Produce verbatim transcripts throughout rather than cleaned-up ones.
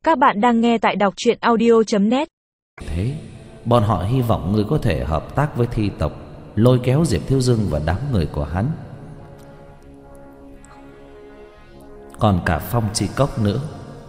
Các bạn đang nghe tại đọc truyện audio chấm net. Thế, bọn họ hy vọng ngươi có thể hợp tác với thi tộc, lôi kéo Diệp Thiếu Dương và đám người của hắn. Còn cả Phong Chi Cốc nữa.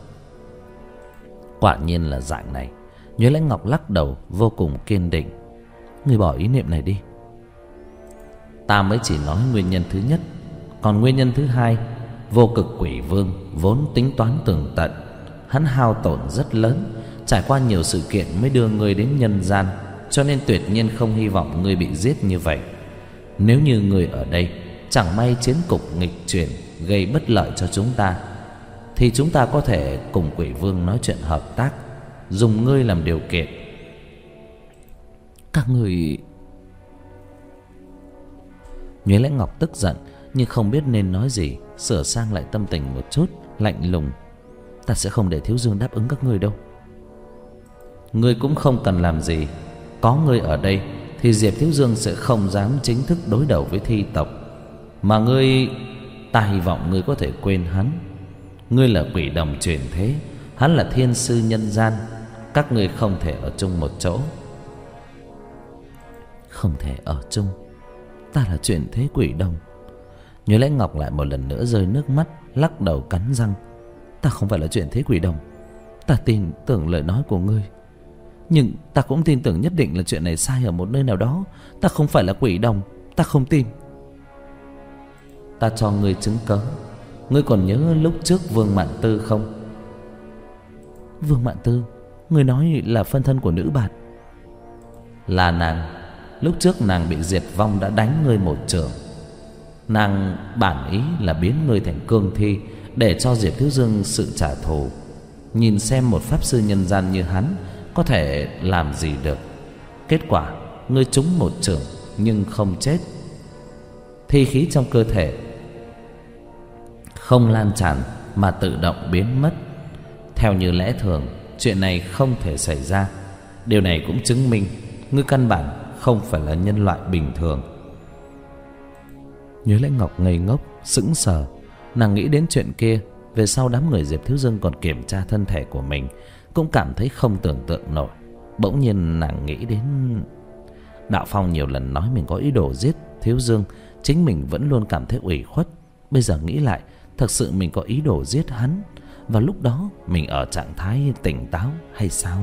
Quả nhiên là dạng này. Nhuế Lãnh Ngọc lắc đầu vô cùng kiên định. Ngươi bỏ ý niệm này đi. Ta mới chỉ nói nguyên nhân thứ nhất. Còn nguyên nhân thứ hai, Vô Cực Quỷ Vương vốn tính toán tường tận. Hắn hao tổn rất lớn, trải qua nhiều sự kiện mới đưa ngươi đến nhân gian, cho nên tuyệt nhiên không hy vọng ngươi bị giết như vậy. Nếu như ngươi ở đây chẳng may chiến cục nghịch chuyển, gây bất lợi cho chúng ta, thì chúng ta có thể cùng Quỷ Vương nói chuyện hợp tác, dùng ngươi làm điều kiện. Các ngươi... Nhuế Lãnh Ngọc tức giận nhưng không biết nên nói gì, sửa sang lại tâm tình một chút, lạnh lùng. Ta sẽ không để Thiếu Dương đáp ứng các ngươi đâu. Ngươi cũng không cần làm gì. Có ngươi ở đây thì Diệp Thiếu Dương sẽ không dám chính thức đối đầu với thi tộc. Mà ngươi, ta hy vọng ngươi có thể quên hắn. Ngươi là quỷ đồng chuyển thế, hắn là thiên sư nhân gian. Các ngươi không thể ở chung một chỗ. Không thể ở chung? Ta là chuyển thế quỷ đồng. Nhuế Lãnh Ngọc lại một lần nữa rơi nước mắt, lắc đầu cắn răng. Ta không phải là chuyển thế quỷ đồng. Ta tin tưởng lời nói của ngươi, nhưng ta cũng tin tưởng nhất định là chuyện này sai ở một nơi nào đó. Ta không phải là quỷ đồng. Ta không tin. Ta cho ngươi chứng cớ. Ngươi còn nhớ lúc trước Vương Mạn Tư không? Vương Mạn Tư? Ngươi nói là phân thân của nữ bạt? Là nàng. Lúc trước nàng bị diệt vong đã đánh ngươi một chưởng. Nàng bản ý là biến ngươi thành cương thi, để cho Diệp Thiếu Dương sự trả thù, nhìn xem một pháp sư nhân gian như hắn có thể làm gì được. Kết quả ngươi trúng một chưởng nhưng không chết. Thi khí trong cơ thể không lan tràn mà tự động biến mất. Theo như lẽ thường, chuyện này không thể xảy ra. Điều này cũng chứng minh ngươi căn bản không phải là nhân loại bình thường. Nhuế Lãnh Ngọc ngây ngốc sững sờ. Nàng nghĩ đến chuyện kia, về sau đám người Diệp Thiếu Dương còn kiểm tra thân thể của mình, cũng cảm thấy không tưởng tượng nổi. Bỗng nhiên nàng nghĩ đến Đạo Phong nhiều lần nói mình có ý đồ giết Thiếu Dương, chính mình vẫn luôn cảm thấy ủy khuất. Bây giờ nghĩ lại, thật sự mình có ý đồ giết hắn. Và lúc đó mình ở trạng thái tỉnh táo hay sao?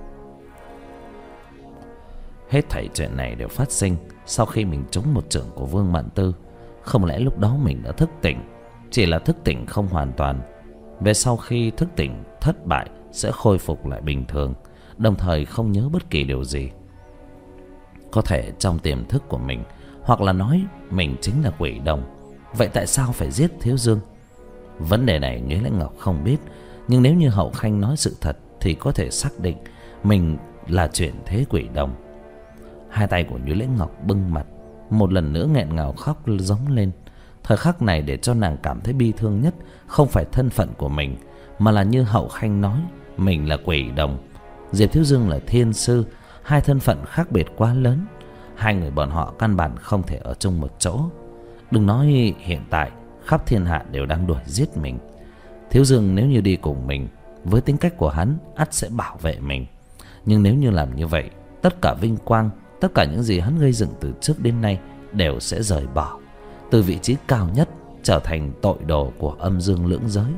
Hết thảy chuyện này đều phát sinh sau khi mình trúng một chưởng của Vương Mạn Tư. Không lẽ lúc đó mình đã thức tỉnh? Chỉ là thức tỉnh không hoàn toàn. Về sau khi thức tỉnh thất bại sẽ khôi phục lại bình thường, đồng thời không nhớ bất kỳ điều gì. Có thể trong tiềm thức của mình, hoặc là nói mình chính là quỷ đồng. Vậy tại sao phải giết Thiếu Dương? Vấn đề này Nhuế Lãnh Ngọc không biết, nhưng nếu như Hậu Khanh nói sự thật thì có thể xác định mình là chuyển thế quỷ đồng. Hai tay của Nhuế Lãnh Ngọc bưng mặt, một lần nữa nghẹn ngào khóc giống lên. Thời khắc này để cho nàng cảm thấy bi thương nhất không phải thân phận của mình, mà là như Hậu Khanh nói, mình là quỷ đồng, Diệp Thiếu Dương là thiên sư. Hai thân phận khác biệt quá lớn. Hai người bọn họ căn bản không thể ở chung một chỗ. Đừng nói hiện tại khắp thiên hạ đều đang đuổi giết mình. Thiếu Dương nếu như đi cùng mình, với tính cách của hắn ắt sẽ bảo vệ mình. Nhưng nếu như làm như vậy, tất cả vinh quang, tất cả những gì hắn gây dựng từ trước đến nay đều sẽ rời bỏ, từ vị trí cao nhất trở thành tội đồ của âm dương lưỡng giới.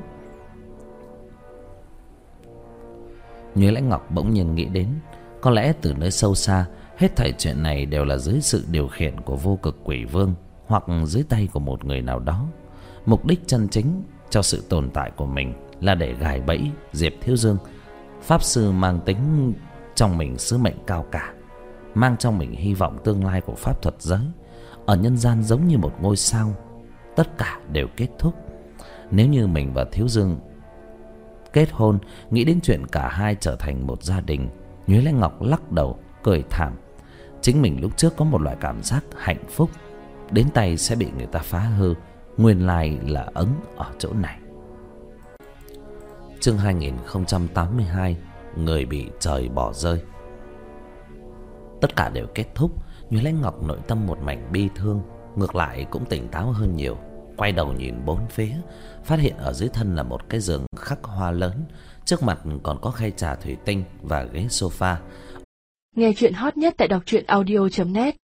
Nhuế Lãnh Ngọc bỗng nhiên nghĩ đến, có lẽ từ nơi sâu xa, hết thảy chuyện này đều là dưới sự điều khiển của Vô Cực Quỷ Vương, hoặc dưới tay của một người nào đó. Mục đích chân chính cho sự tồn tại của mình là để gài bẫy Diệp Thiếu Dương. Pháp sư mang tính trong mình sứ mệnh cao cả, mang trong mình hy vọng tương lai của pháp thuật giới. Ở nhân gian giống như một ngôi sao, tất cả đều kết thúc. Nếu như mình và Thiếu Dương kết hôn, nghĩ đến chuyện cả hai trở thành một gia đình, Nhuế Lãnh Ngọc lắc đầu cười thảm. Chính mình lúc trước có một loại cảm giác hạnh phúc, đến tay sẽ bị người ta phá hư. Nguyên lai là ấn ở chỗ này. Chương hai nghìn không trăm tám mươi hai, người bị trời bỏ rơi. Tất cả đều kết thúc. Nhuế Lãnh Ngọc nội tâm một mảnh bi thương, ngược lại cũng tỉnh táo hơn nhiều. quay đầu nhìn bốn phía, phát hiện ở dưới thân là một cái giường khắc hoa lớn, trước mặt còn có khay trà thủy tinh và ghế sofa. Nghe chuyện hot nhất tại đọc truyện audio chấm net.